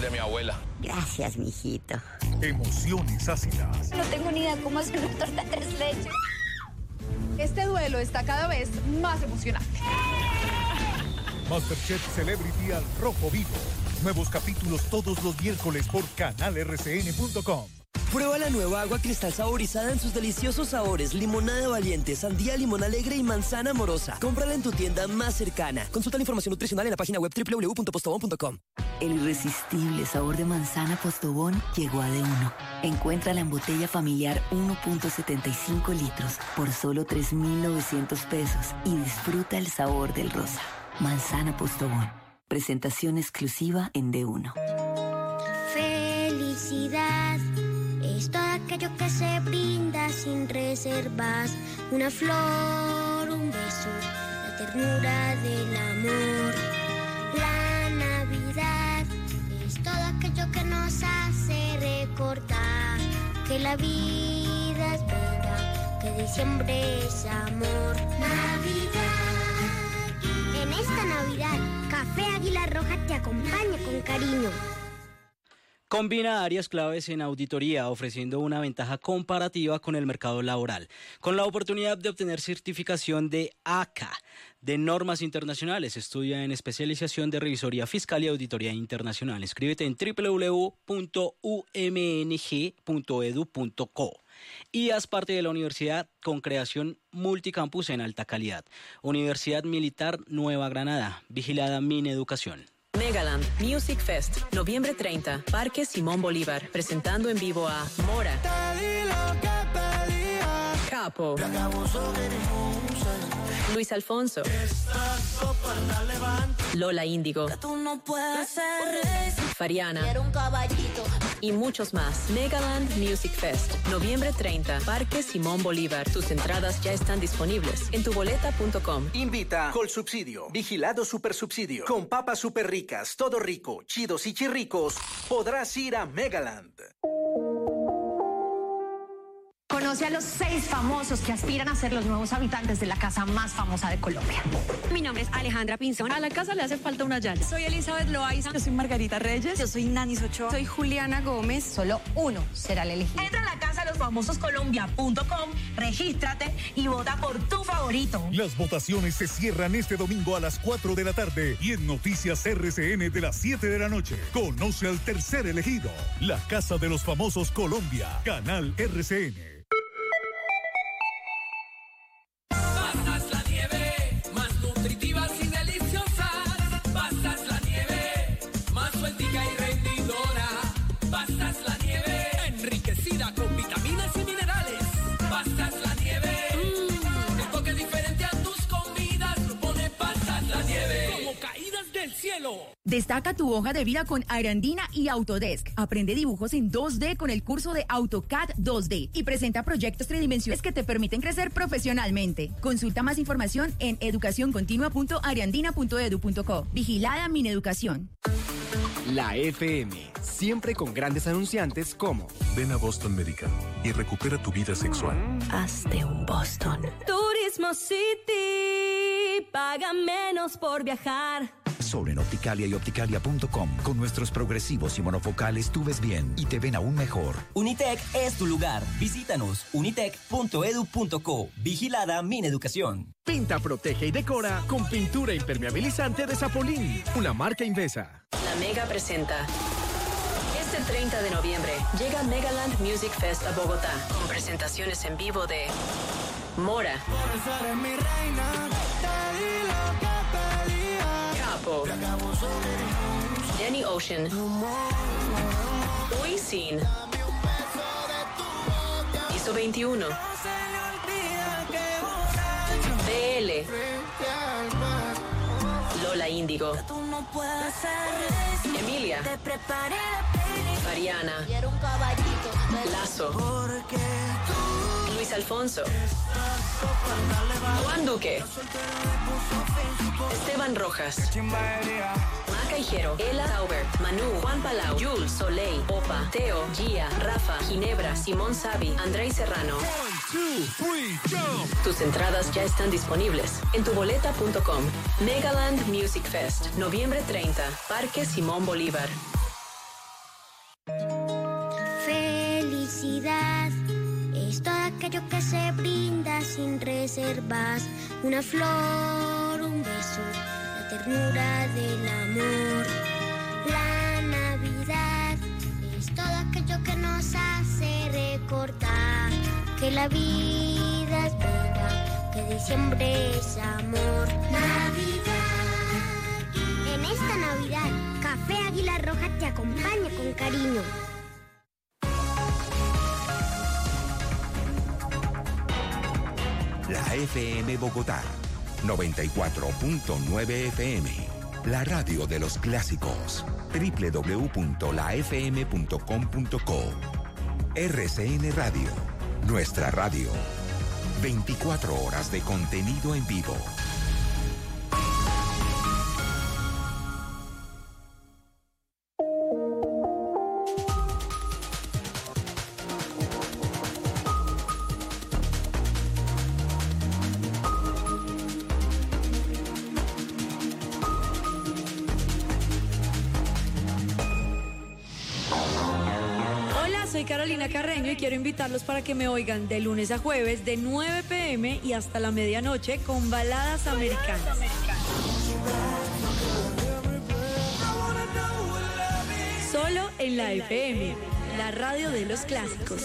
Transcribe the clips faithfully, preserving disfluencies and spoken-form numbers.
de mi abuela. Gracias, mijito. Emociones ácidas. No tengo ni idea cómo hacer una torta tres leches. Este duelo está cada vez más emocionante. MasterChef Celebrity al rojo vivo. Nuevos capítulos todos los miércoles por canal R C N punto com. Prueba la nueva agua cristal saborizada en sus deliciosos sabores: limonada valiente, sandía, limón alegre y manzana amorosa. Cómprala en tu tienda más cercana. Consulta la información nutricional en la página web doble u doble u doble u punto postobón punto com. El irresistible sabor de manzana Postobón llegó a D uno. Encuéntrala en botella familiar uno punto setenta y cinco litros por solo tres mil novecientos pesos y disfruta el sabor del rosa. Manzana Postobón. Presentación exclusiva en D uno. Felicidad es todo aquello que se brinda sin reservas. Una flor, un beso, la ternura del amor. La Navidad es todo aquello que nos hace recordar que la vida es bella, que diciembre es amor. Navidad. En esta Navidad, Café Águila Roja te acompaña con cariño. Combina áreas claves en auditoría, ofreciendo una ventaja comparativa con el mercado laboral, con la oportunidad de obtener certificación de A C A, de normas internacionales. Estudia en especialización de revisoría fiscal y auditoría internacional. Inscríbete en doble u doble u doble u punto u m n g punto e d u punto co y haz parte de la universidad con creación multicampus en alta calidad. Universidad Militar Nueva Granada, vigilada Mineducación. Megaland Music Fest, noviembre treinta, Parque Simón Bolívar, presentando en vivo a Mora, Capo, Luis Alfonso, Lola Índigo, Fariana y muchos más. Megaland Music Fest, noviembre treinta, Parque Simón Bolívar. Tus entradas ya están disponibles en tu boleta punto com. Invita Colsubsidio, Vigilado Supersubsidio. Con papas super ricas, todo rico, chidos y chirricos, podrás ir a Megaland. Conoce a los seis famosos que aspiran a ser los nuevos habitantes de la casa más famosa de Colombia. Mi nombre es Alejandra Pinzón. A la casa le hace falta una llave. Soy Elizabeth Loaiza. Yo soy Margarita Reyes. Yo soy Nani Ochoa. Soy Juliana Gómez. Solo uno será el elegido. Entra a la casa de los famosos colombia punto com, regístrate y vota por tu favorito. Las votaciones se cierran este domingo a las cuatro de la tarde y en Noticias R C N de las siete de la noche. Conoce al tercer elegido. La Casa de los Famosos Colombia. Canal R C N. Con vitaminas y minerales, Pastas la Nieve. Mm. El toque diferente a tus comidas lo pone Pastas la Nieve. Como caídas del cielo. Destaca tu hoja de vida con Arandina y Autodesk. Aprende dibujos en dos D con el curso de AutoCAD dos D y presenta proyectos tridimensionales que te permiten crecer profesionalmente. Consulta más información en educación continua punto arandina punto e d u punto co. Vigilada Mineducación. La F M, siempre con grandes anunciantes como: ven a Boston Medical y recupera tu vida sexual. Hazte un Boston. Turismo City, paga menos por viajar. Solo en Opticalia y opticalia punto com. Con nuestros progresivos y monofocales tú ves bien y te ven aún mejor. Unitec es tu lugar. Visítanos unitec punto e d u punto co. Vigilada Mineducación. Pinta, protege y decora con pintura impermeabilizante de Zapolín, una marca Invesa. La Mega presenta. Este treinta de noviembre llega Megaland Music Fest a Bogotá, con presentaciones en vivo de Mora, Capo, Danny Ocean, Wisin, Piso veintiuno, B L, Lola Índigo, Emilia, Fariana, Lazo, Luis Alfonso, Juan Duque, Esteban Rojas, Maca Higuero, Ela Tauber, Manu, Juan Palau, Jules, Soleil, Opa, Teo, Gia, Rafa, Ginebra, Simón Savi, Andrei Serrano. One, two, three, jump. Tus entradas ya están disponibles en tu boleta punto com. Megaland Music Fest, noviembre treinta, Parque Simón Bolívar. aquello que se brinda sin reservas. Una flor, un beso, la ternura del amor. La Navidad es todo aquello que nos hace recordar que la vida es bella, que diciembre es amor. Navidad. En esta Navidad, Café Águila Roja te acompaña con cariño. La F M Bogotá, noventa y cuatro punto nueve F M. La radio de los clásicos. doble u doble u doble u punto la f m punto com punto co. R C N Radio. Nuestra radio. veinticuatro horas de contenido en vivo. Soy Carolina Carreño y quiero invitarlos para que me oigan de lunes a jueves de nueve p m y hasta la medianoche con baladas americanas. Solo en la F M, la radio de los clásicos.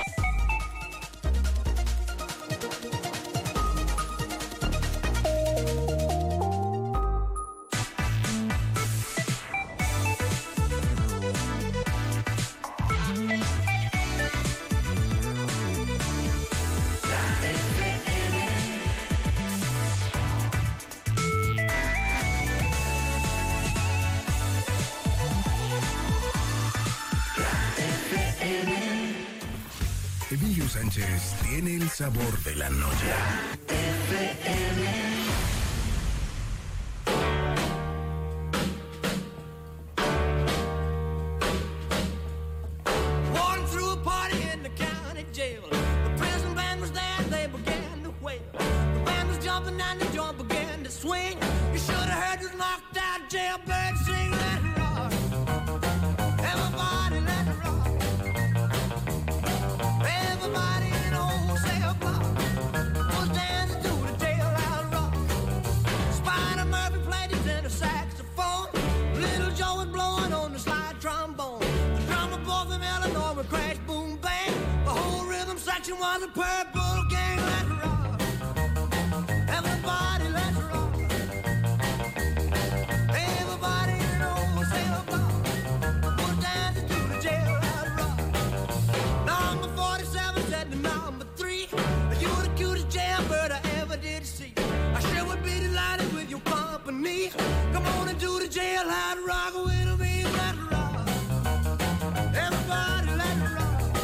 Emilio Sánchez tiene el sabor de la noche. F M. Was a purple gang, let's rock. Everybody, let's rock. Everybody in old sailor block was dancing to the jailhouse rock. Number forty-seven said to number three, you're the cutest jailbird I ever did see. I sure would be delighted with your company. Come on and do the jailhouse rock with me, let's rock. Everybody, let's rock.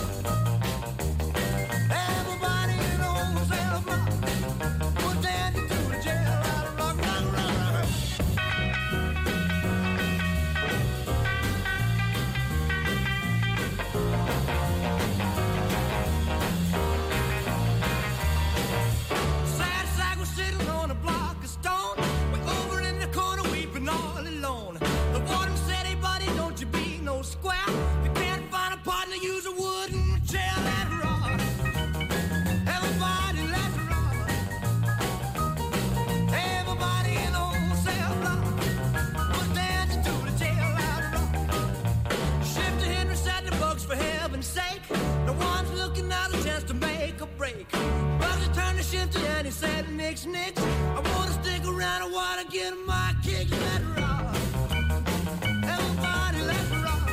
And he said, Nix, Nix, I wanna stick around, I wanna get my kicks, let's rock. Everybody, let's rock.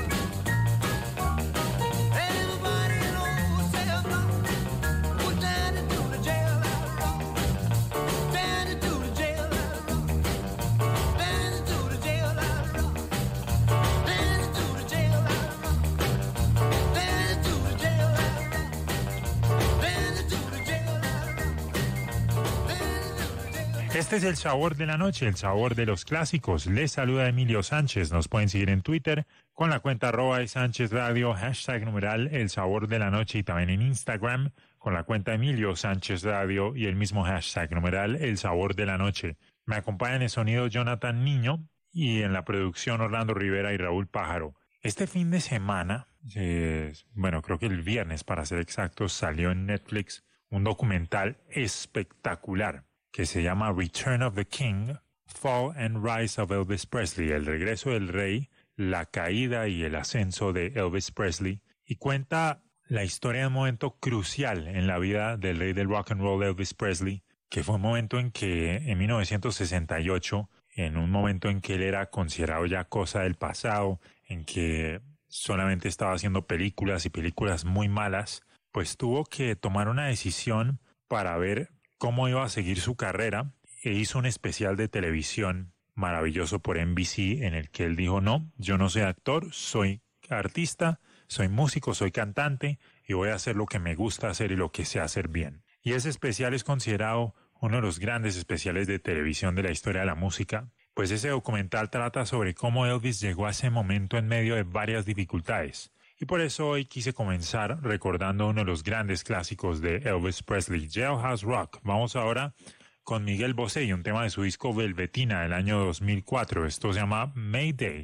Everybody in old cell block was dancing to the jailhouse rock. Dancing to the jailhouse rock. Dancing to the jailhouse rock. Dancing to the jailhouse rock. Dancing to the jailhouse rock. Dancing to the jailhouse rock. Este es el sabor de la noche, el sabor de los clásicos. Les saluda Emilio Sánchez. Nos pueden seguir en Twitter con la cuenta arroba Sánchez Radio, hashtag numeral el sabor de la noche, y también en Instagram con la cuenta Emilio Sánchez Radio y el mismo hashtag numeral el sabor de la noche. Me acompañan en sonido Jonathan Niño y en la producción Orlando Rivera y Raúl Pájaro. Este fin de semana, eh, bueno, creo que el viernes para ser exactos, salió en Netflix un documental espectacular que se llama Return of the King, Fall and Rise of Elvis Presley, el regreso del rey, la caída y el ascenso de Elvis Presley, y cuenta la historia de un momento crucial en la vida del rey del rock and roll Elvis Presley, que fue un momento en que en mil novecientos sesenta y ocho, en un momento en que él era considerado ya cosa del pasado, en que solamente estaba haciendo películas y películas muy malas, pues tuvo que tomar una decisión para ver cómo iba a seguir su carrera e hizo un especial de televisión maravilloso por N B C en el que él dijo: no, yo no soy actor, soy artista, soy músico, soy cantante y voy a hacer lo que me gusta hacer y lo que sé hacer bien. Y ese especial es considerado uno de los grandes especiales de televisión de la historia de la música, pues ese documental trata sobre cómo Elvis llegó a ese momento en medio de varias dificultades. Y por eso hoy quise comenzar recordando uno de los grandes clásicos de Elvis Presley, Jailhouse Rock. Vamos ahora con Miguel Bosé y un tema de su disco Velvetina del año dos mil cuatro. Esto se llama Mayday.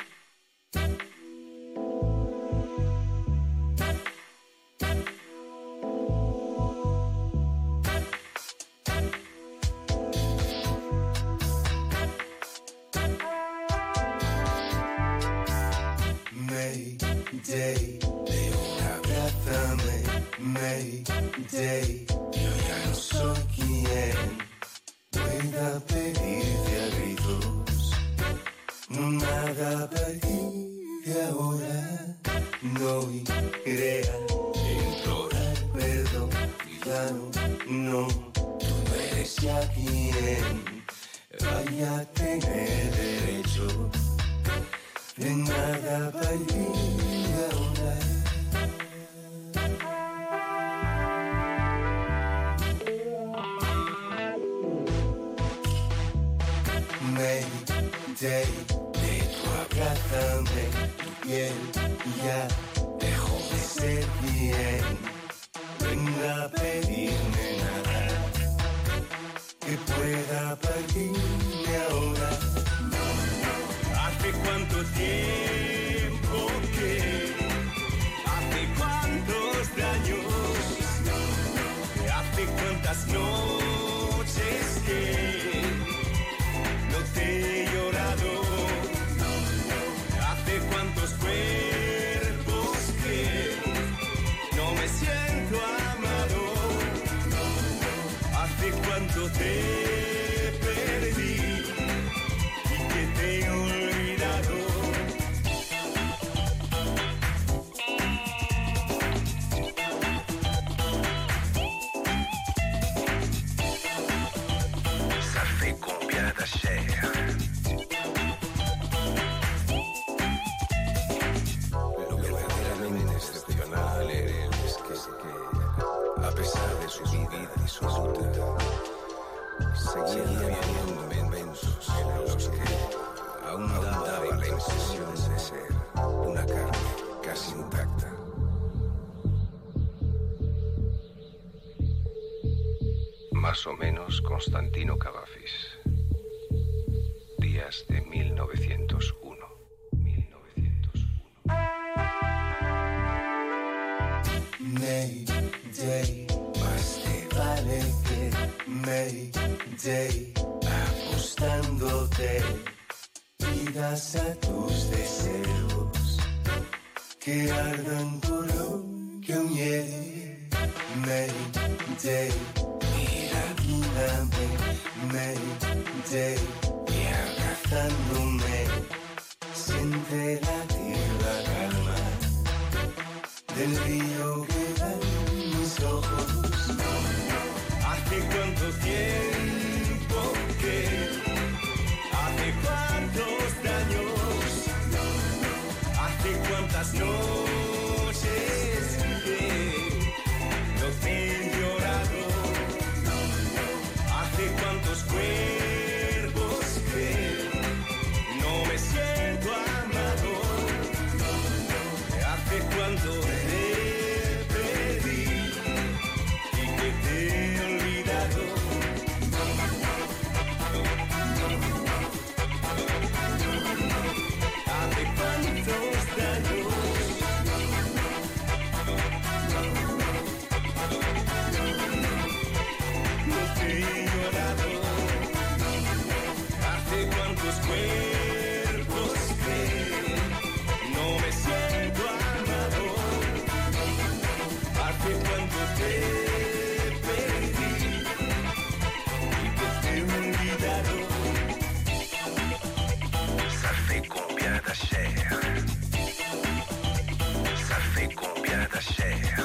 Mayday, abrázame, Mayday, yo ya no soy quien pueda pedirte a gritos nada a partir de ahora. No iré a implorar perdón, ya no, no, tú eres ya quien vaya a tener derecho de nada a partir de ahora. Mayday, de tu abrázame, tu piel ya dejó de ser bien. Venga a pedirme nada que pueda partirme ahora. ¿Hace cuánto tiempo que? ¿Hace cuántos años? ¿Hace cuántas noches que no te he llorado? ¿Hace cuántos cuerpos que no me siento amado? ¿Hace cuánto te perdí y que te he olvidado? Ça fait combien d'acher? Lo verdaderamente excepcional es que, que a pesar de su vida y su ruta, seguía habiendo momentos en los que aún daba la impresión de ser una carne casi intacta. Más o menos Constantino Cavafis. Días de mil novecientos uno. mil novecientos uno. Mayday, más te vale que Mayday, apostándote, pidas a tus deseos que ardan por lo que aún llegue. Mayday, mira, mírame, Mayday, y abrazándome, siente latir la calma del río que dan mis ojos. ¿Hace cuánto tiempo que? ¿Hace cuántos años? ¿Hace cuántas noches que no te he llorado? ¿Hace cuántos cuerpos que no me siento amado? ¿Hace cuánto te perdí y que te he olvidado? ¿Hace cuántos años? cuerpos creen, no me siento amado. Hace cuando te perdí y que te he olvidado. Ça fait combien de chair? Ça fait combien de chair?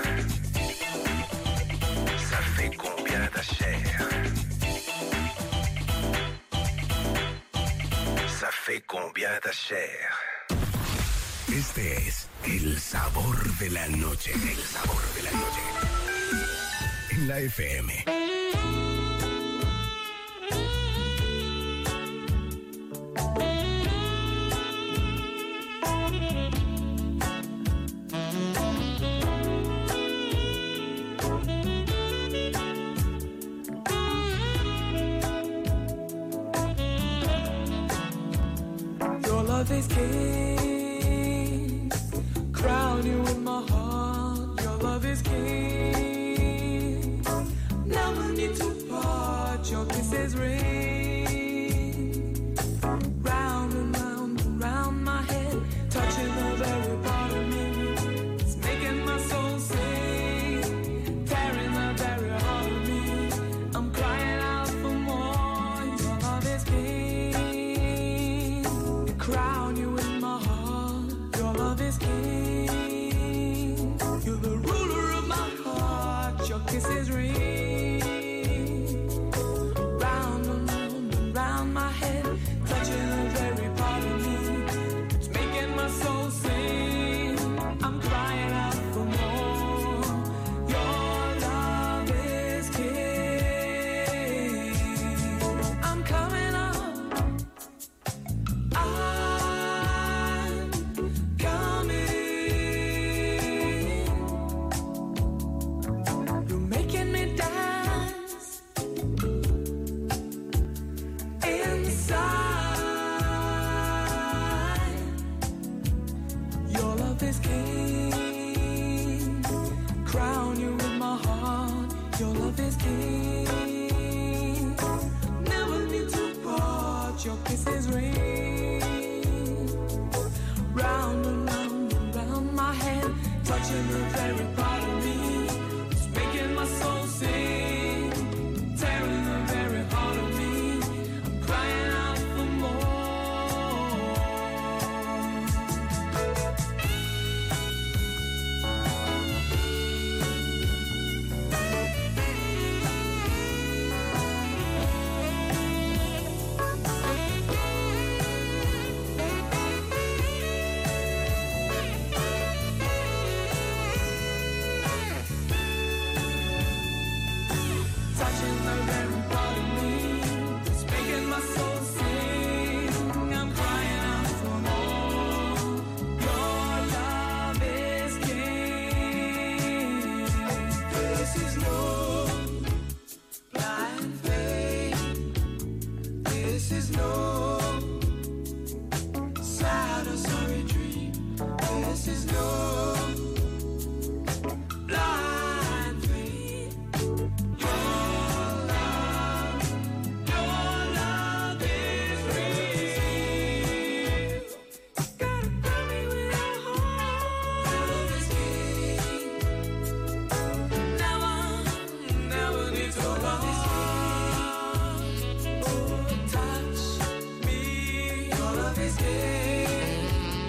Ça fait combien de chair? Ça fait combien de chair? Este es el sabor de la noche. El sabor de la noche. En la F M. Your love is king, crown you in my heart. Your love is king, never need to part. Your kisses ring, round and round and round my head, touching the very part of me. It's making my soul sing, tearing the very heart of me. I'm crying out for more. Your love is king, crown you in my heart. Your love is king. You're the ruler of my heart. Your kisses ring, round and round and round my head, touching the very part of me. It's making my soul sing. I'm crying out for more. Your love is king. I'm coming up. I'm coming. You're making me dance inside. Your love is king, crown you in my heart. Your love is king, never need to part. Your kisses ring, round and round and round my head, touching the very part of me. It's making my soul sing, tearing the very heart of me. I'm crying out for more. Touching the very part of me, it's making my soul sing. I'm crying out for more. Your love is king. This is no blind faith. This is no sad or sorry dream. This is no blind faith. Your love, your love is real. Gotta tell me with your heart. Your love is king. Never, never need to love. Oh, touch me. Your love is king.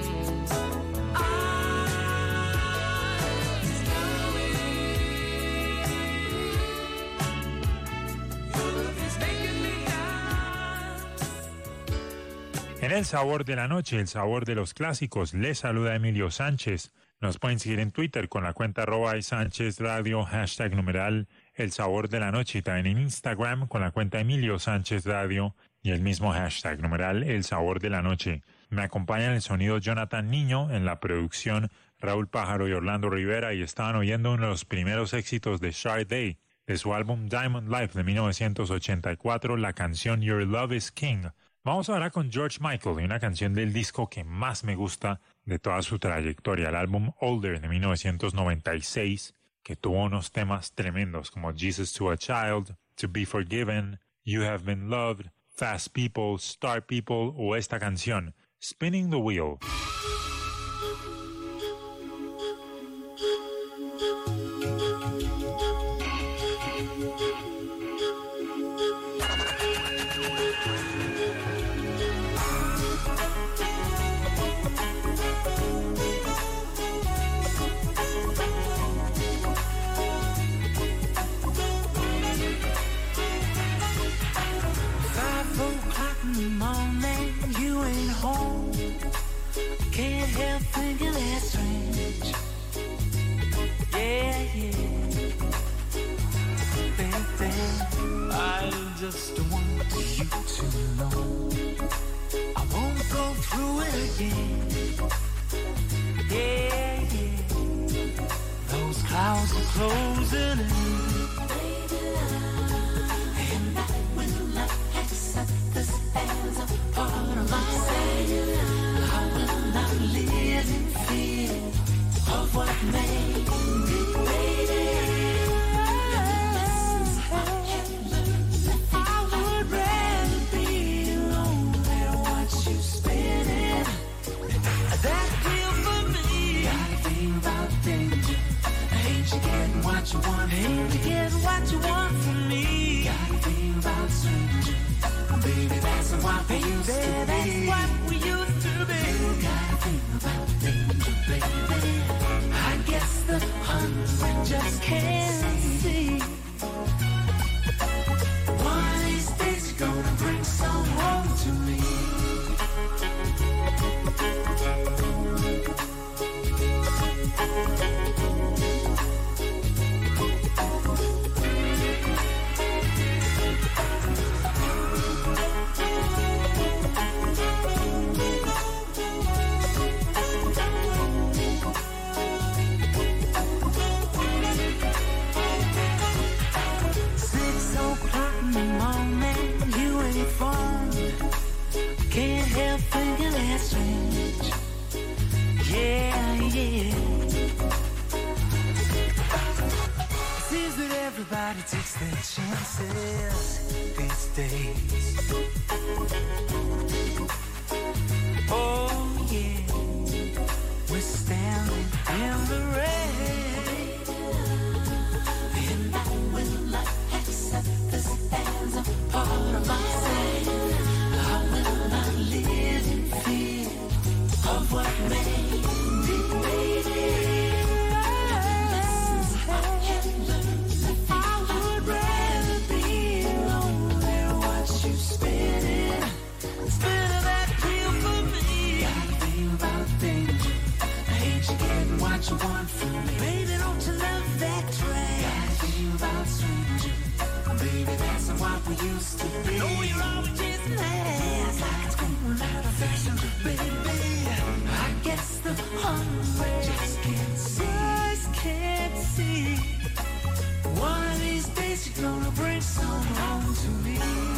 Eyes coming. Your love is making me dance. En el sabor de la noche, el sabor de los clásicos, les saluda Emilio Sánchez. Nos pueden seguir en Twitter con la cuenta arroba Sánchez Radio, hashtag numeral el sabor de la noche, y también en Instagram con la cuenta Emilio Sánchez Radio y el mismo hashtag numeral el sabor de la noche. Me acompaña en el sonido Jonathan Niño, en la producción Raúl Pájaro y Orlando Rivera, y estaban oyendo uno de los primeros éxitos de Sade, de su álbum Diamond Life de mil novecientos ochenta y cuatro, la canción Your Love is King. Vamos ahora con George Michael y una canción del disco que más me gusta de toda su trayectoria, el álbum Older de mil novecientos noventa y seis, que tuvo unos temas tremendos como Jesus to a Child, To Be Forgiven, You Have Been Loved, Fast People, Star People o esta canción, Spinning the Wheel. Just want you to know I won't go through it again. Yeah, yeah. Those clouds are closing in, and I will not accept this as a part of myself. I will not live in fear of what may be, baby. What you want, ain't to get what you want from me. Gotta think about stranger, baby. That's what we used to be. That's what we used to be. You gotta think about danger, baby. I guess the hungry just can't see. One of these days you're gonna bring some home to me. Everybody takes their chances these days. Oh yeah, we're standing in the rain, and I will not accept this as a part of myself. I will not live in fear of what may be, baby. What you want from me, baby, don't you love that trash? Gotta feel about stranger, baby, that's what we used to be. No, you're always chasing ass like it's going out of fashion, baby. I guess the hungry just can't see, just can't see. One of these days you're gonna bring some home to me.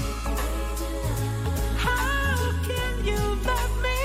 How can you love me?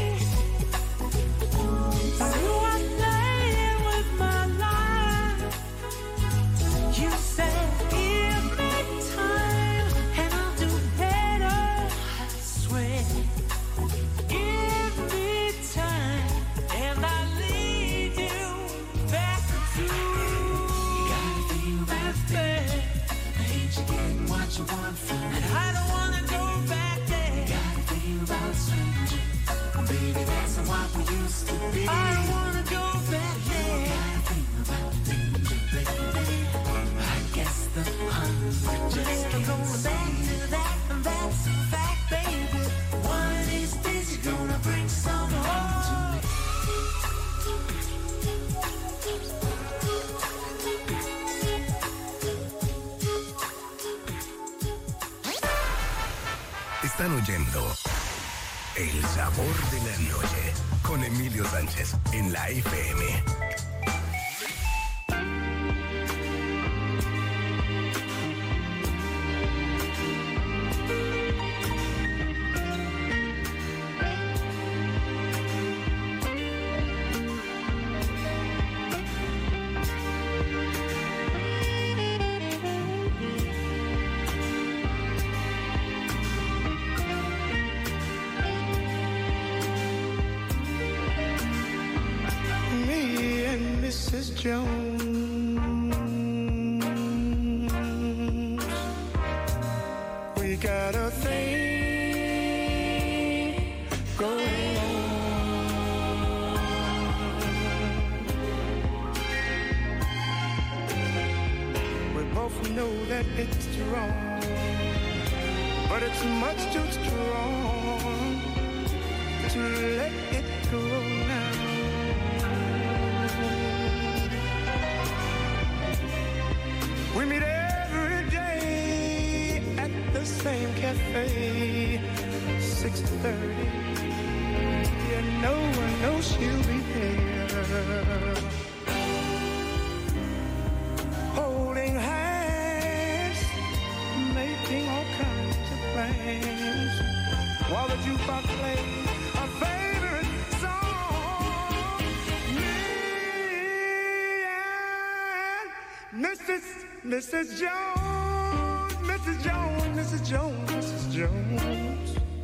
Están oyendo El Sabor de la Noche con Emilio Sánchez en la F M. Jones. We got a thing going on. We both know that it's wrong, but it's much too strong to let it go now. We meet every day at the same cafe, six thirty. Yeah, no one knows she'll be there. Holding hands, making all kinds of plans, while the jukebox plays our favorite song. Me and Missus Missus Jones, Missus Jones, Missus Jones, Missus Jones.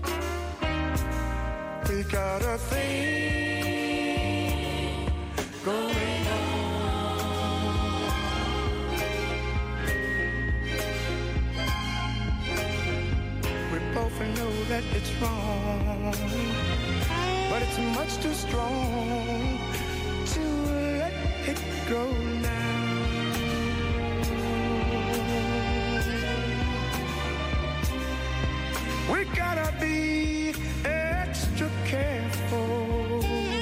We got a thing going on. We both know that it's wrong, but it's much too strong to let it go now. We gotta be extra careful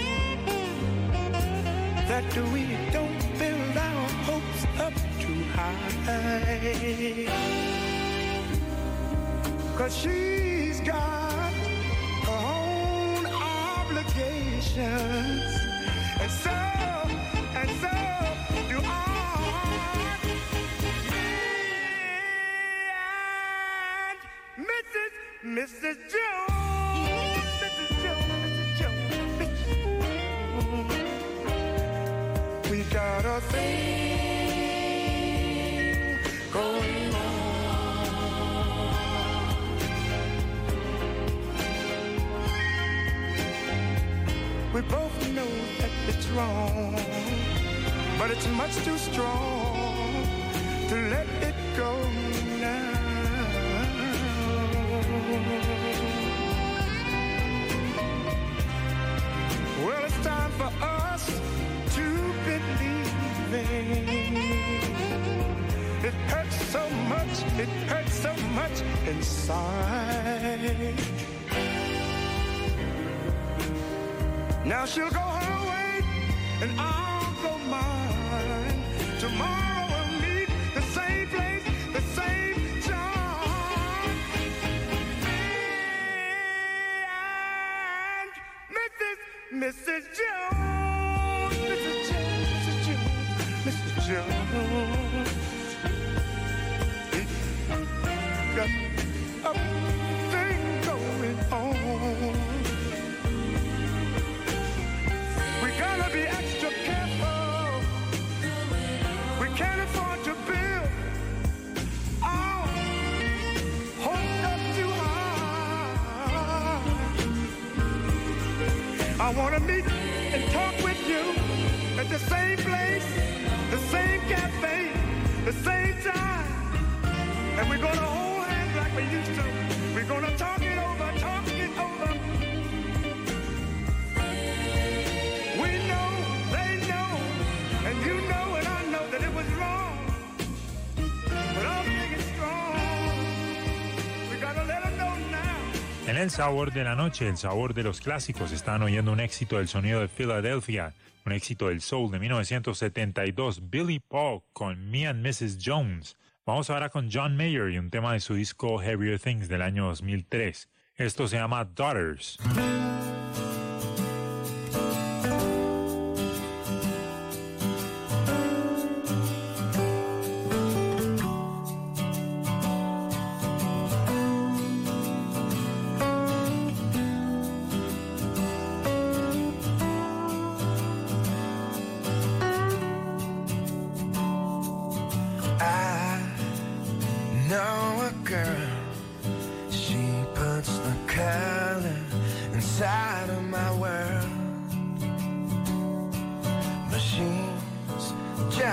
that we don't build our hopes up too high, 'cause she's got her own obligations, and so, and so do I. Missus Jones, Missus Jones, Missus Jones, Missus Jones. We got a thing going on. We both know that it's wrong, but it's much too strong to let it go now. Well, it's time for us to believe in. It hurts so much, it hurts so much inside. Now she'll go her way and I'll go mine. Tomorrow we'll meet the same place, the same time. And Missus Missus Jones, Missus Jones, Missus Jones, Missus Jones. Got a thing going on. We gotta be extra careful. We can't afford to build our hopes up too high. I wanna meet and talk with you at the same place, the same cafe, the same time. And we're gonna hold hands like we used to. We're gonna talk it over, talk it over. We know, they know, and you know and I know that it was wrong. But I'll make it strong. We gotta let them know now. En el sabor de la noche, el sabor de los clásicos, están oyendo un éxito del sonido de Philadelphia, un éxito del soul de mil novecientos setenta y dos, Billy Paul con Me and Missus Jones. Vamos ahora con John Mayer y un tema de su disco Heavier Things del año dos mil tres. Esto se llama Daughters. Know a girl, she puts the color inside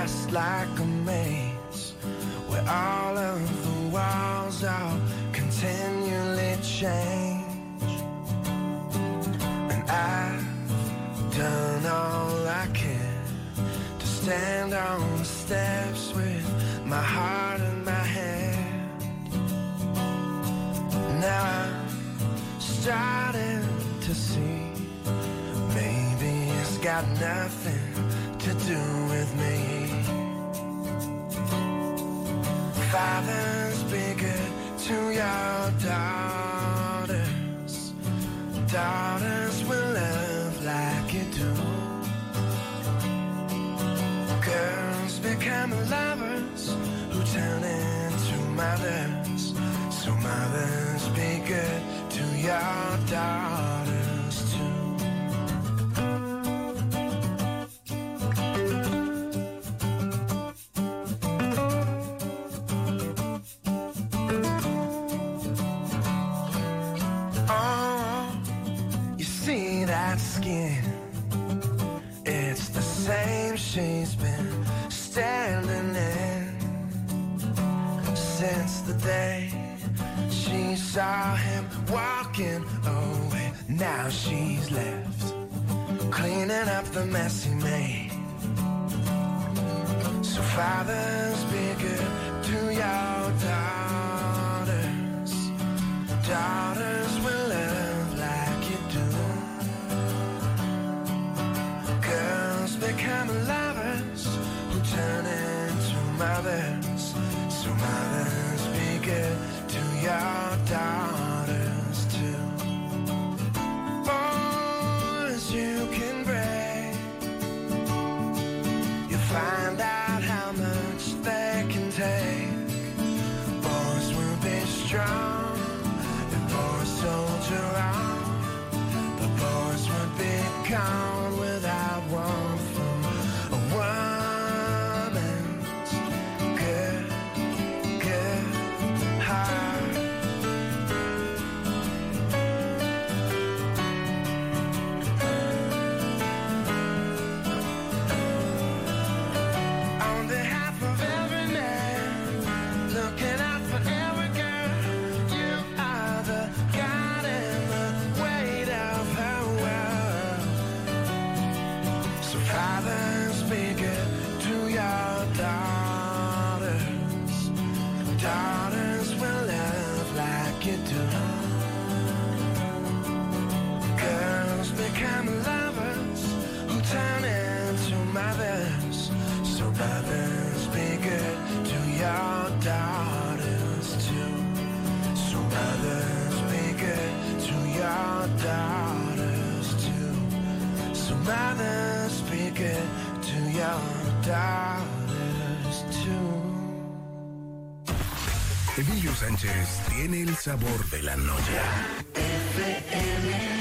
just like a maze where all of the walls are continually change. And I've done all I can to stand on the steps with my heart in my hand. Now I'm starting to see maybe it's got nothing to do with me. Fathers, be good to your daughters. Daughters will love like you do. Girls become lovers who turn into mothers. So mothers, be good to your daughters too. It's the same she's been standing in since the day she saw him walking away. Now she's left cleaning up the mess he made. So fathers, be good to your daughters. Daughters will love like you do. Girls become lovers who turn into mothers. So mothers, be good to your daughters too. Boys, you can break. You find out how much they can take. Boys will be strong and boys soldier on. But boys would be gone without one from a woman's good, good heart. On behalf of every man, looking out for every girl, you are the God and the weight of her world. So fathers, be good to your daughters. Daughters will love like you do. Girls become lovers who turn into mothers. So mothers, be good to your daughters too. So mothers, be good to your daughters too. So mothers, be good to your daughters too. Emilio Sánchez tiene el sabor de la noche. F M.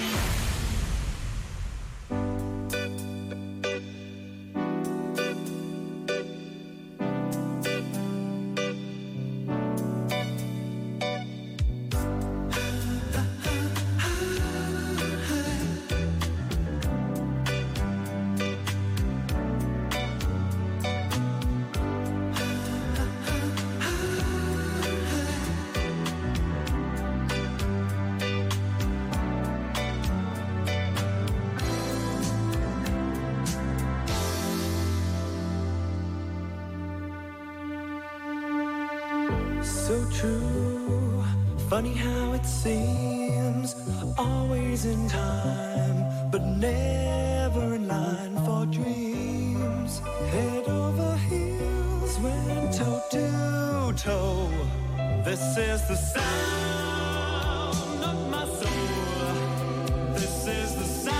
So true, funny how it seems, always in time, but never in line for dreams. Head over heels, went toe to toe. This is the sound of my soul. This is the sound.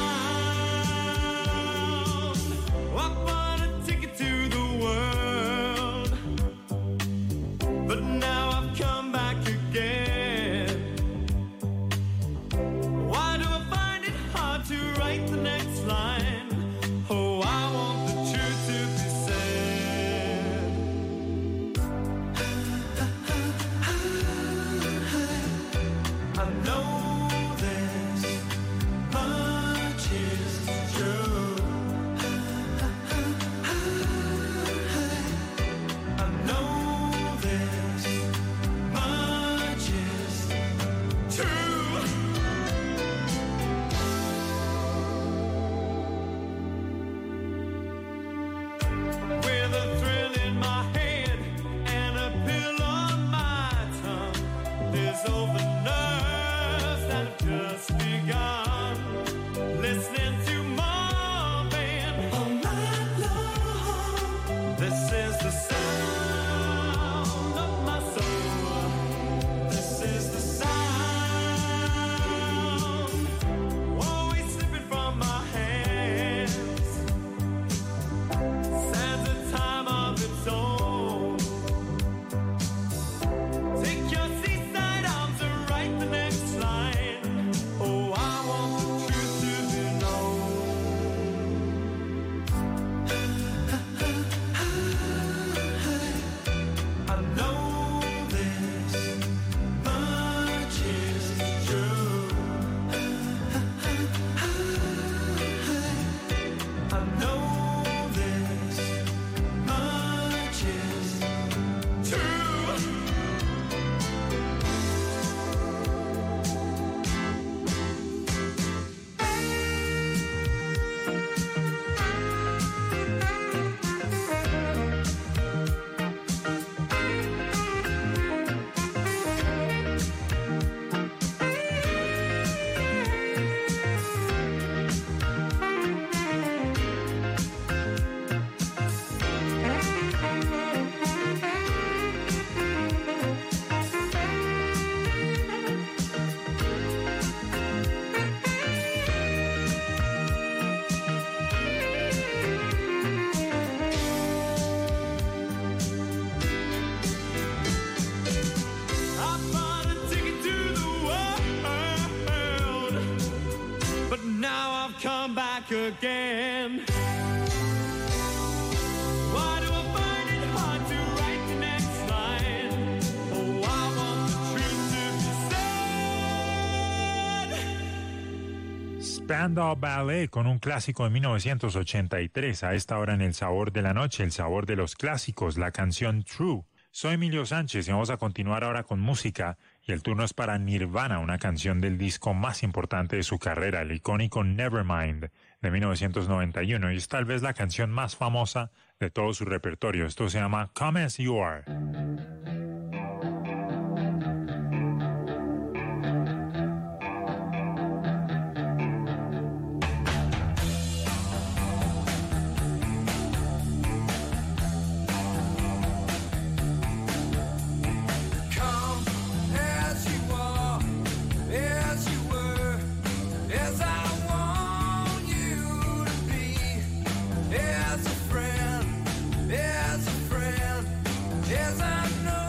I want a ticket to the world, but now I've come back again. Why do I find it hard to write the next line? Oh, I want the truth to be said. the sound of my soul. This is the sound, always slipping from my hands. Stands a time of its own. Take your seaside arms and write the next line. Oh, I want the truth to be known. I know this much is true. I know this much is true. I bought a ticket to the world, but now I've come back again. Why do I find it hard to write the next line? Oh, I want the truth to be said. Spandau Ballet con un clásico de mil novecientos ochenta y tres. A esta hora en El Sabor de la Noche, el sabor de los clásicos, la canción True. Soy Emilio Sánchez y vamos a continuar ahora con música. Y el turno es para Nirvana, una canción del disco más importante de su carrera, el icónico Nevermind de mil novecientos noventa y uno. Y es tal vez la canción más famosa de todo su repertorio. Esto se llama Come As You Are. Come as you are, as you were, as I want you to be, as a friend, as a friend, as I know.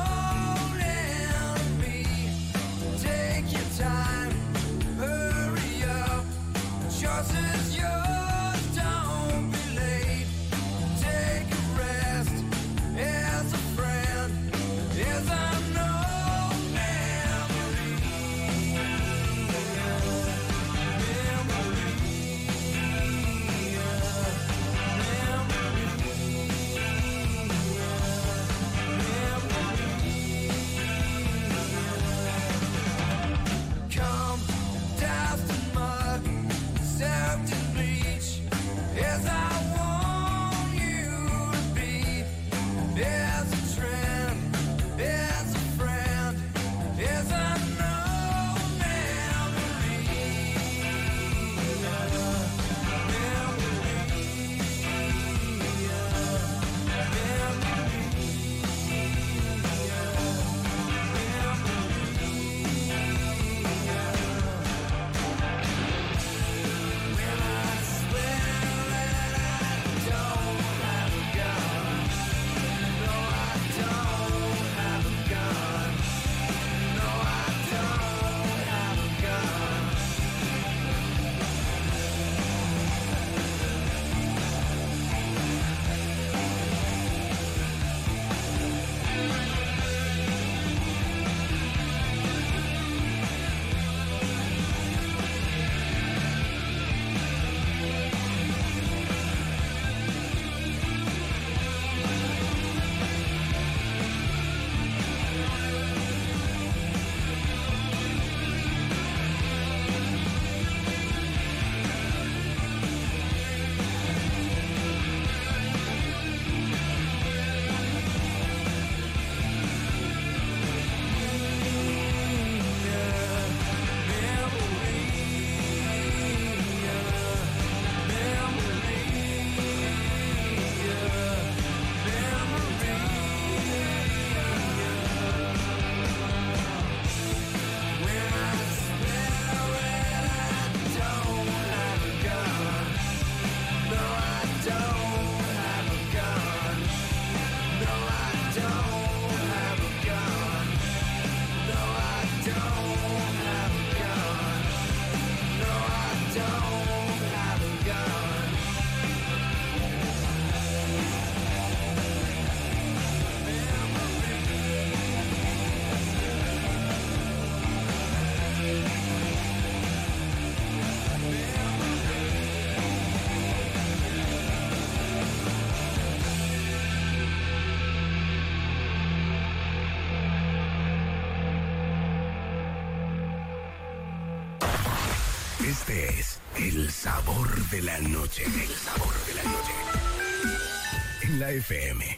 Este es el sabor de la noche. El sabor de la noche. En la F M.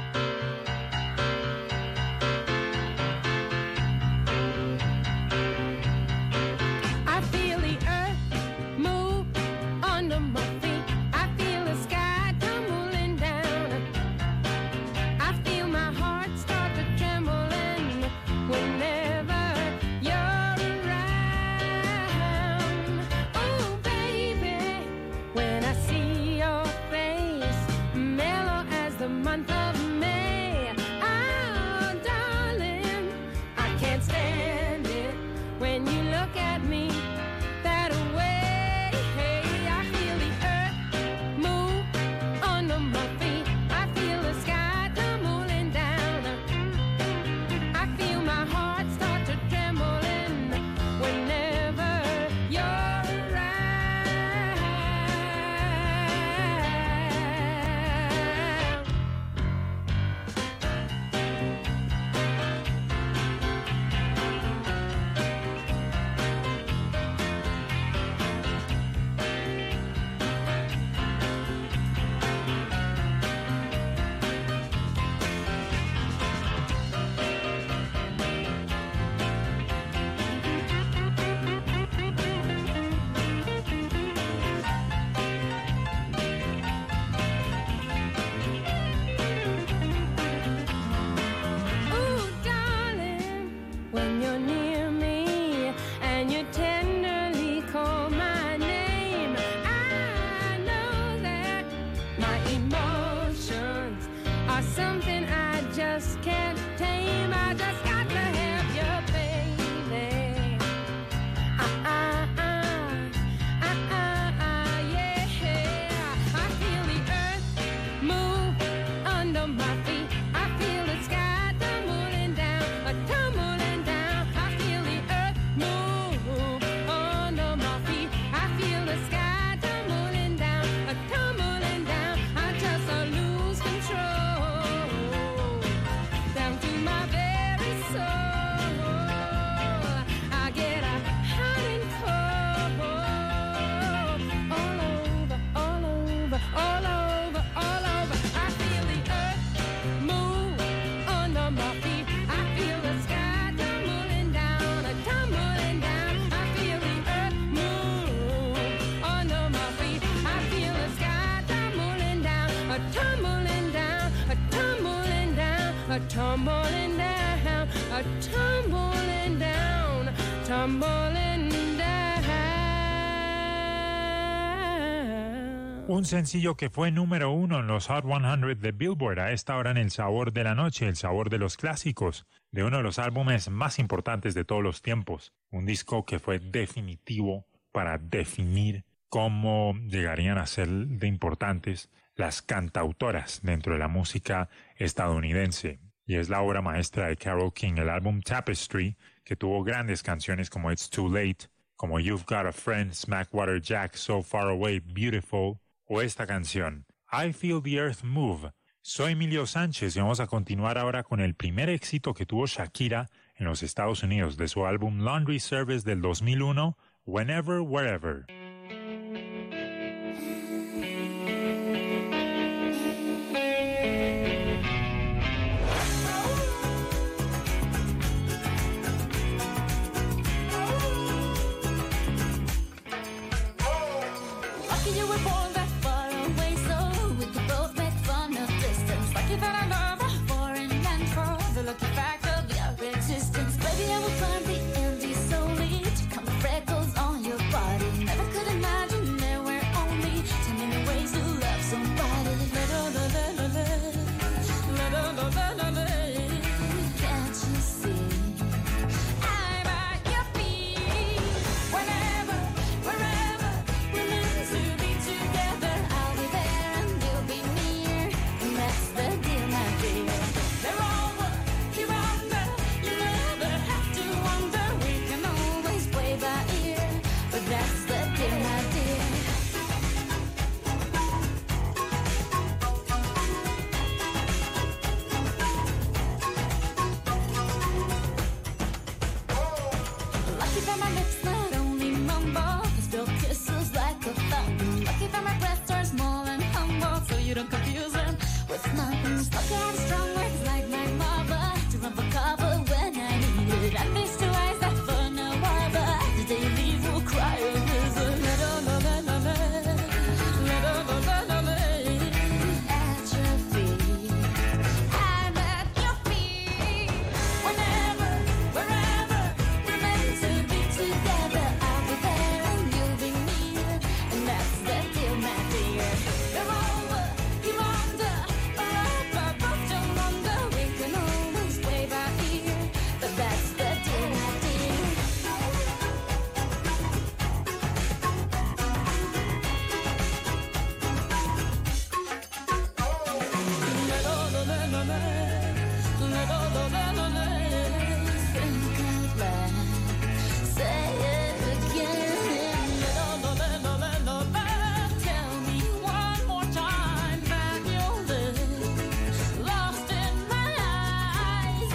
I feel the earth move under my feet. I feel the sky tumbling down. I feel my heart start to trembling whenever you're around. Oh, baby, when I see your face, mellow as the month of May. Oh, darling, I can't stand it when you look at me that way. I feel the earth move under my feet. I feel the sky tumbling down. I feel my heart start to trembling whenever you're around. Ooh, darling, when you're near me and you tenderly call my name, I know that my emotions are something I just can't tame. I just got to have you, baby. Ah, ah, ah, ah, ah, ah, yeah. I feel the earth move under my feet. I feel the sky tumbling down, a tumbling down. I feel the earth move under my feet. I feel the sky tumbling down, a tumbling down. I just uh, lose control down to my very soul. I get a hot and cold all over, all over, all over, all over. I feel the earth move under my feet. I feel the sky tumbling down, a tumbling down. I feel the earth move under my feet. I feel the sky tumbling down, a tumbling down, a tumbling down, a tumbling down, a tumbling down, tumbling down. Un sencillo que fue número uno en los Hot cien de Billboard a esta hora en El Sabor de la Noche, El Sabor de los Clásicos, de uno de los álbumes más importantes de todos los tiempos. Un disco que fue definitivo para definir cómo llegarían a ser de importantes las cantautoras dentro de la música estadounidense. Y es la obra maestra de Carole King, el álbum Tapestry, que tuvo grandes canciones como It's Too Late, como You've Got a Friend, Smackwater Jack, So Far Away, Beautiful, o esta canción, I Feel the Earth Move. Soy Emilio Sánchez y vamos a continuar ahora con el primer éxito que tuvo Shakira en los Estados Unidos de su álbum Laundry Service del dos mil uno, Whenever, Wherever. Lucky you were born that far away, so we could both make fun of distance. Lucky that I love a foreign land for the lucky fact of your existence. Baby, I will climb the Andes solely to come freckles on your body. Never could imagine there were only too many ways to love somebody. La la la la la la la la la la la. Can't you see? I'm at your feet. Whenever, wherever we're meant to be together, I'll be there and you'll be near. And that's the deal, my dear. They're all what you're under. You never have to wonder. We can always play by ear. But that's the deal, my dear. Lucky that my lips not only mumble, they still with nothing. Stuck out strong words like my mother to run for cover when I need it. I face to eyes that for no other. The day leave will cry a river. La la la la la, la la la la la la. At your feet, I'm at your feet. Whenever, wherever we're meant to be together, I'll be there and you'll be near, and that's the deal, my dear. You're over, you're under, forever, both you're under. We can always play by ear, but that's the deal, my dear. Think out loud, say it again. Tell me one more time that you'll live lost in my eyes.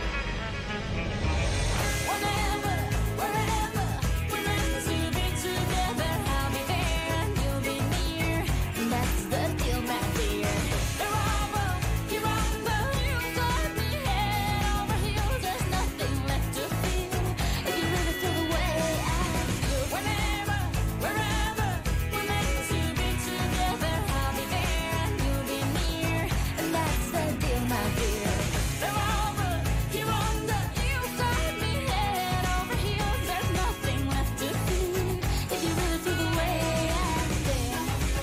Whenever, wherever we're meant to be together, I'll be there and you'll be near, and that's the deal, my dear. You're over, you're under, you got me head over heels. There's nothing left to feel if you really feel the way I feel. Whenever, wherever we're meant to be together, I'll be there and you'll be near, and that's the deal, my dear. You're over, you're under, you got me head over heels. There's nothing left to feel if you really feel the way I feel.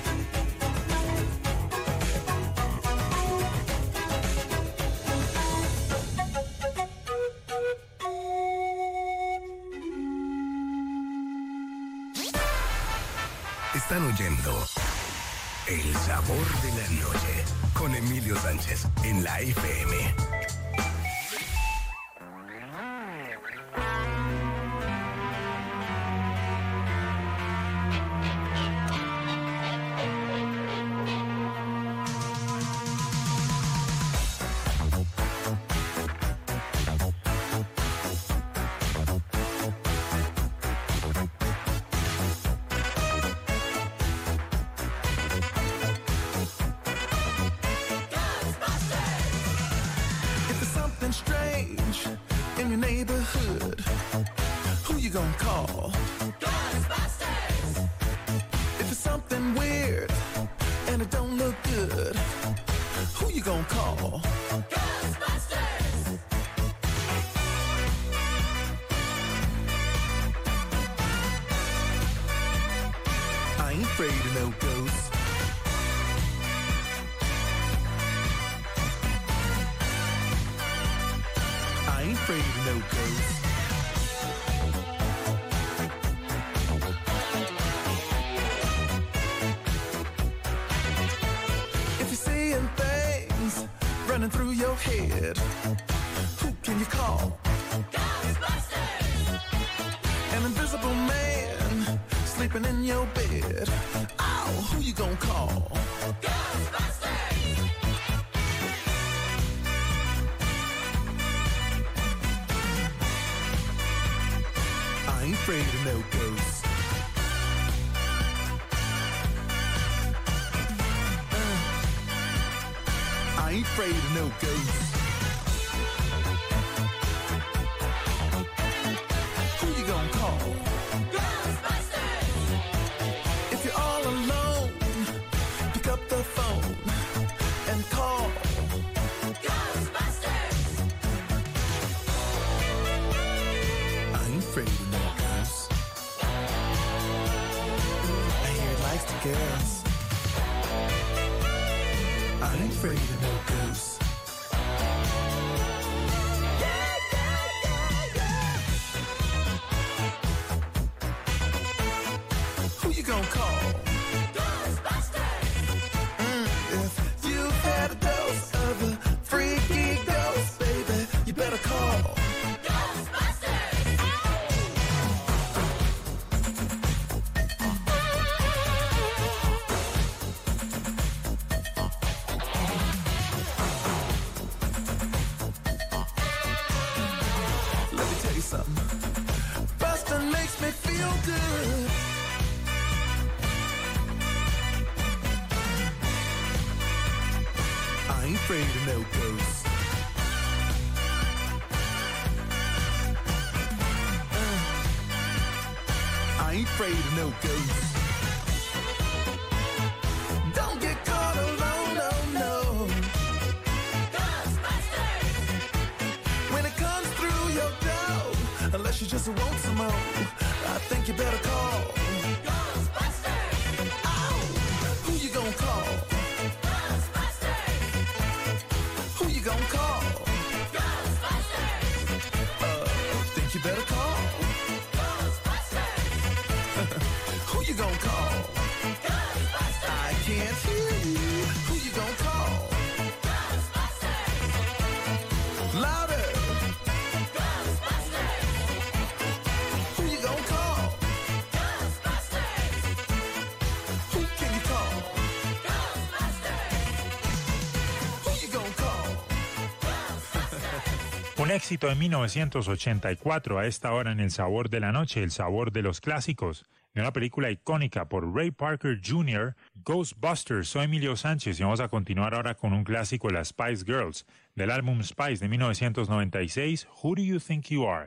Están oyendo El Sabor de la Noche con Emilio Sánchez en la F M. If there's something strange in your neighborhood, who you gonna call? Ghostbusters! If it's something weird and it don't look good, who you gonna call? Ghostbusters! I ain't afraid of no ghosts. I ain't afraid of no ghosts. If you're seeing things running through your head, who can you call? Ghostbusters! An invisible man sleeping in your bed. Oh, who you gonna call? Ghostbusters! I ain't afraid of no ghosts. Uh, I ain't afraid of no ghosts. Who you gonna call? Ghostbusters! If you're all alone, pick up the phone and call. Ghostbusters! I ain't afraid of no ghosts. I hear it likes the girls. I ain't afraid of no ghosts. Who you gonna call? Ghostbusters! Mm, if you've had a dose of a freaky ghost, baby, you better call. Let me tell you something. Bustin' makes me feel good. I ain't afraid of no ghosts. Uh, I ain't afraid of no ghosts. Don't get caught alone, no, no. Ghostbusters! When it comes through your door, unless you just want some more, I think you better call Ghostbusters! Oh, who you gonna call? Ghostbusters! Who you gonna call? Ghostbusters! Uh, think you better call Ghostbusters! Who you gonna call? Ghostbusters! I can't hear you. Who you gonna call? Ghostbusters! Louder! Ghostbusters! Who you gonna call? Ghostbusters! Who can you call? Ghostbusters! Who you gonna call? Un éxito de mil novecientos ochenta y cuatro a esta hora en El Sabor de la Noche, el sabor de los clásicos, de una película icónica por Ray Parker junior, Ghostbusters. Soy Emilio Sánchez y vamos a continuar ahora con un clásico de las Spice Girls, del álbum Spice de mil novecientos noventa y seis, Who Do You Think You Are?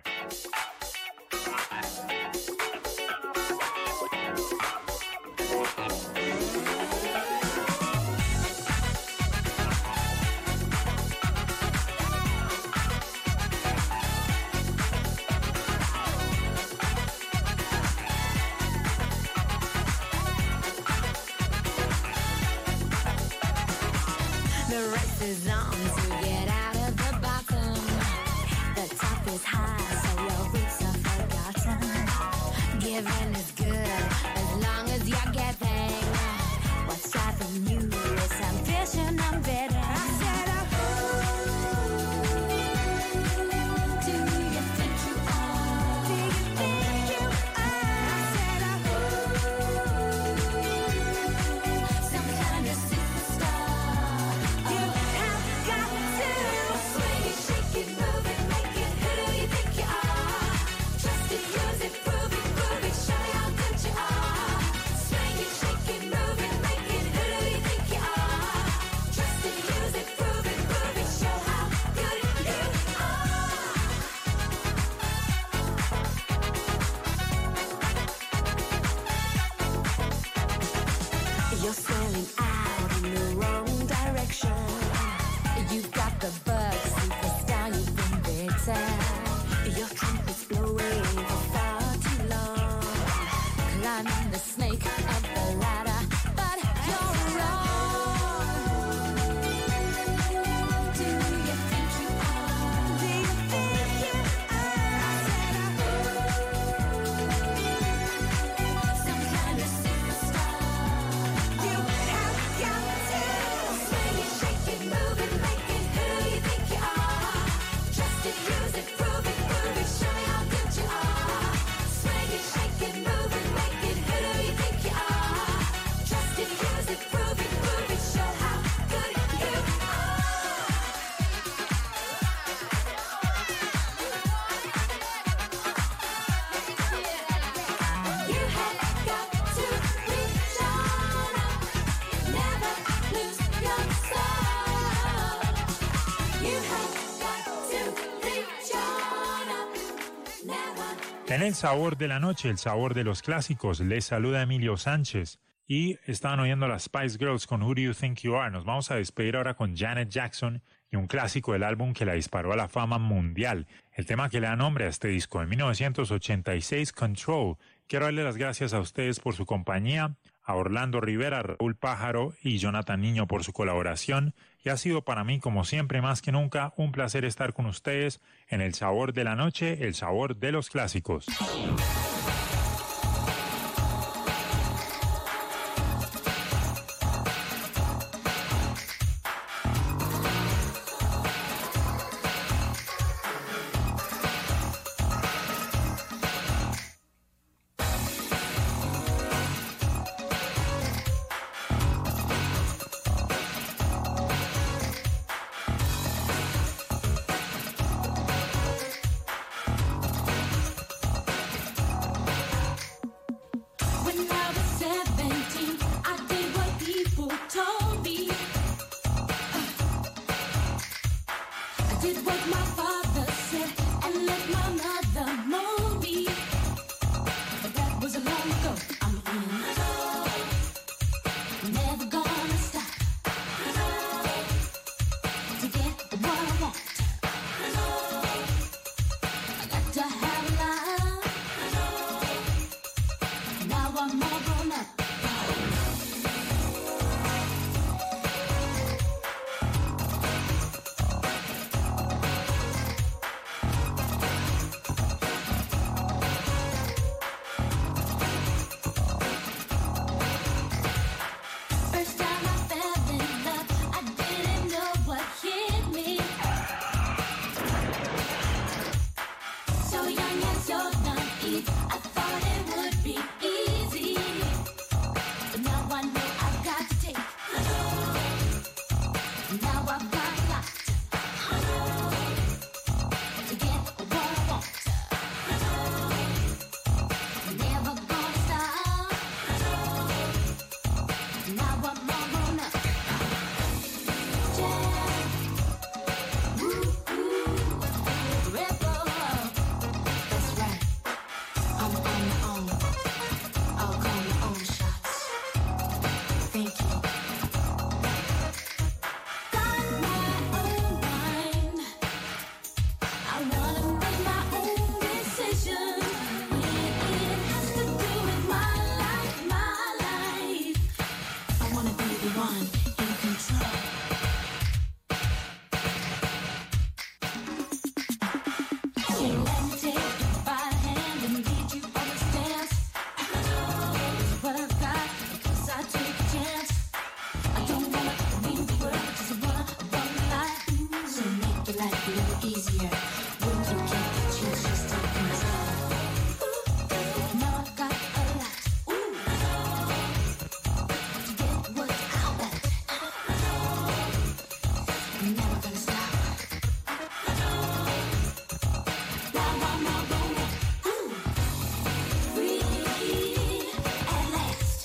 The race is on to get out of the bottom. The top is high, so your roots are forgotten. Giving is good as long as you're giving. What's driving you is ambition, I'm bitter. I said, oh, who do you think you are? Do you think you are? I said, oh, some kind of superstar. You have got to swing it, shake it, move it, make it. Who do you think you are? Trust it, use it, prove it, prove it, show me how good you are. Swing it, shake it, move it, make it. Who do you think you are? Trust it, use it, prove it, prove it, show how good you are. You're sailing out in the wrong direction. You've got the bug, superstar, you've been bitten. Your trumpet's blowing for far too long. Climbing the snake up the ladder, but you're wrong. Do you think you are? Do you think you are? I said, oh, some kind of superstar. You have got to swing it, shake it, move it, make it. Who do you think you are? Trust it, use it, prove it, prove it, show me how good you are. Swing it, shake it, move it, make it. Who do you think you are? Trust it, use it, prove it, prove it, show how good you are. You have got to reach on up, never lose your soul. You have got to reach on up, never. En El Sabor de la Noche, el sabor de los clásicos, les saluda Emilio Sánchez. Y estaban oyendo las Spice Girls con Who Do You Think You Are. Nos vamos a despedir ahora con Janet Jackson y un clásico del álbum que la disparó a la fama mundial. El tema que le da nombre a este disco de mil novecientos ochenta y seis, Control. Quiero darle las gracias a ustedes por su compañía, a Orlando Rivera, Raúl Pájaro y Jonathan Niño por su colaboración. Y ha sido para mí, como siempre, más que nunca, un placer estar con ustedes en El Sabor de la Noche, el sabor de los clásicos. did what my father said and let my mother mold me. But that was a long ago. I'm in. Never gonna stop to get what I want. I got to have love. Now I'm all grown up. First time I fell in love, I didn't know what hit me. So young and so naive, I thought it would be easy. But now I know I've got to take. Now I've got a lot to get what I want. Never gonna stop. Now I'm all grown up. Yeah. Ooh, ooh. Rebel. That's right. I'm on my own. I'll call my own shots. Thank you. Got my own mind. I wanna make my own decisions. When it has to do with my life, my life. I wanna be the one in control. So let me take you by the hand and lead you on this dance. This is what I've got, because I take a chance. I don't wanna leave the world, just wanna run the life. So make your life a little easier. When you get the chance, just take things off. Now I've got a lot, ooh, to get what I want. Never gonna stop. Now I'm all grown up, ooh, free at last.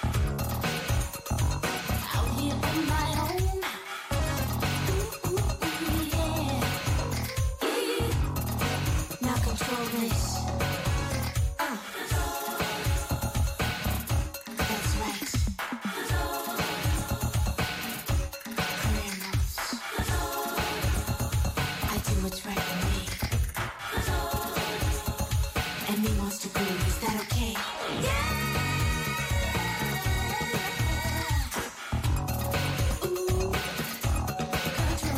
Out here on my own, ooh, ooh, ooh, yeah. Yeah. Now control this. Uh. That's right. Career modes. I do what's right for me. And me wants to groove. Is that okay? Yeah. Ooh. Control.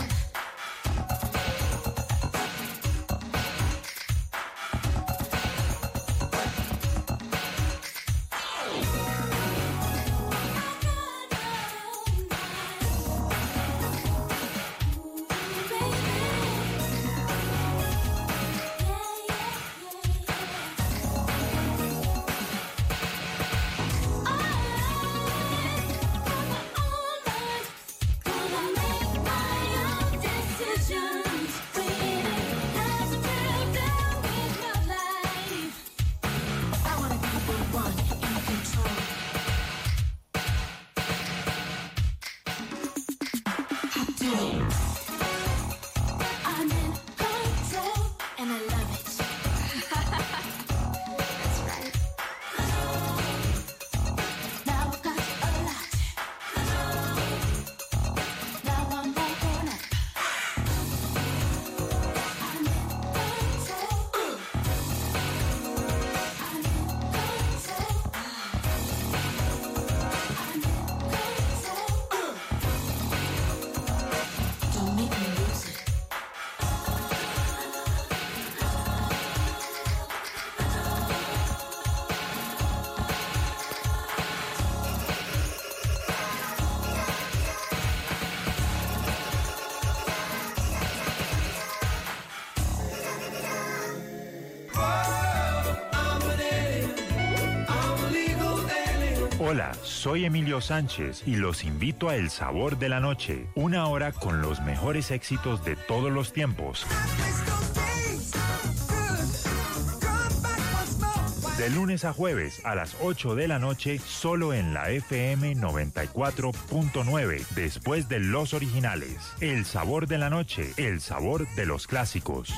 I'm in control and I love it. That's right. Now I've got a lot. Now I'm all grown up. I'm in control. I'm in control. I'm in control. Don't make me lose it. Hola, soy Emilio Sánchez y los invito a El Sabor de la Noche, una hora con los mejores éxitos de todos los tiempos. De lunes a jueves a las ocho de la noche, solo en la F M noventa y cuatro punto nueve, después de los originales. El sabor de la noche, el sabor de los clásicos.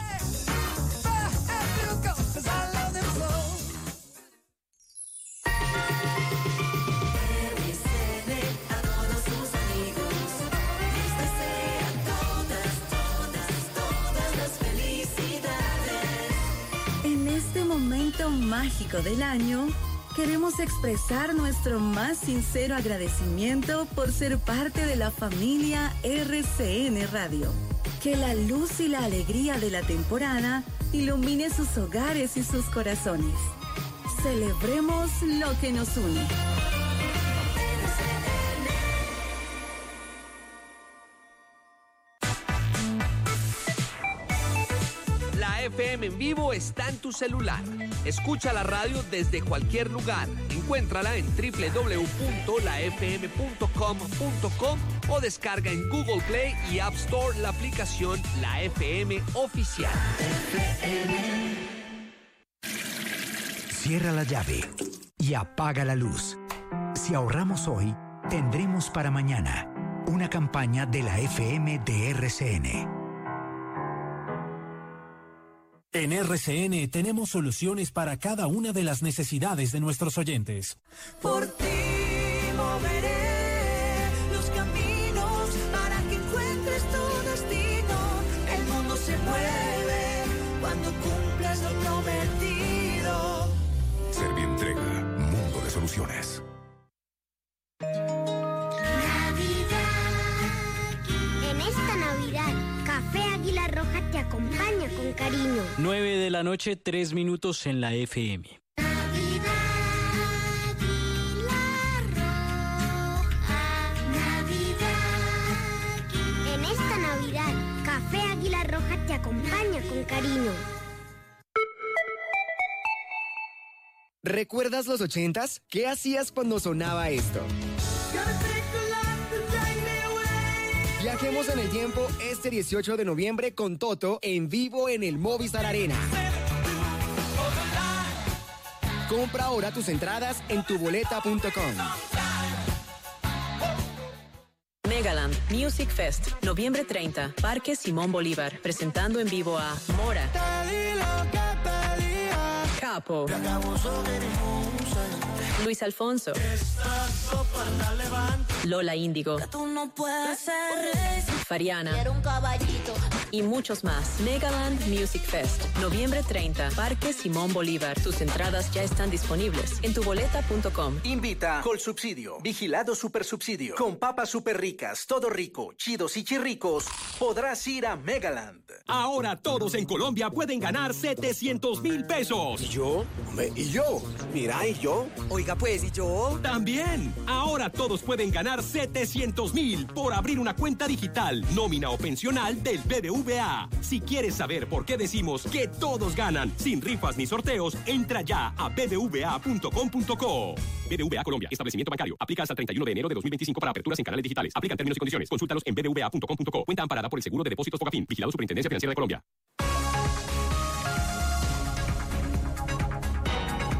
Momento mágico del año, queremos expresar nuestro más sincero agradecimiento por ser parte de la familia R C N Radio. Que la luz y la alegría de la temporada ilumine sus hogares y sus corazones. Celebremos lo que nos une. F M en vivo está en tu celular. Escucha la radio desde cualquier lugar. Encuéntrala en doble u doble u doble u punto la f m punto com punto co o descarga en Google Play y App Store la aplicación La F M Oficial. Cierra la llave y apaga la luz. Si ahorramos hoy, tendremos para mañana. Una campaña de la F M de R C N. En R C N tenemos soluciones para cada una de las necesidades de nuestros oyentes. Por ti moveré los caminos para que encuentres tu destino. El mundo se mueve cuando cumples lo prometido. Servientrega, mundo de soluciones. En esta Navidad, Café Águila Roja te acompaña con cariño. nueve de la noche, tres minutos en la F M. Navidad, Águila Roja, Navidad. En esta Navidad, Café Águila Roja te acompaña con cariño. ¿Recuerdas los ochentas? ¿Qué hacías cuando sonaba esto? Viajemos en el tiempo este dieciocho de noviembre con Toto en vivo en el Movistar Arena. Compra ahora tus entradas en tu boleta punto com. Megaland Music Fest, noviembre treinta, Parque Simón Bolívar, presentando en vivo a Mora, Capo, Luis Alfonso, Lola Índigo, Fariana y muchos más. Megaland Music Fest, noviembre treinta, Parque Simón Bolívar. Tus entradas ya están disponibles en tu boleta punto com. Invita Colsubsidio, Vigilado Supersubsidio. Con papas super ricas, todo rico, chidos y chirricos, podrás ir a Megaland. Ahora todos en Colombia pueden ganar setecientos mil pesos. ¿Y yo? ¿Y yo? Mira, ¿y yo? Oiga pues, ¿y yo? También. Ahora todos pueden ganar setecientos mil por abrir una cuenta digital, nómina o pensional del B B V A. Si quieres saber por qué decimos que todos ganan, sin rifas ni sorteos, entra ya a b b v a punto com punto co. B B V A Colombia, establecimiento bancario. Aplica hasta el treinta y uno de enero de dos mil veinticinco para aperturas en canales digitales. Aplican términos y condiciones. Consúltalos en b b v a punto com punto co. Cuenta amparada por el Seguro de Depósitos Fogafín. Vigilado Superintendencia Financiera de Colombia.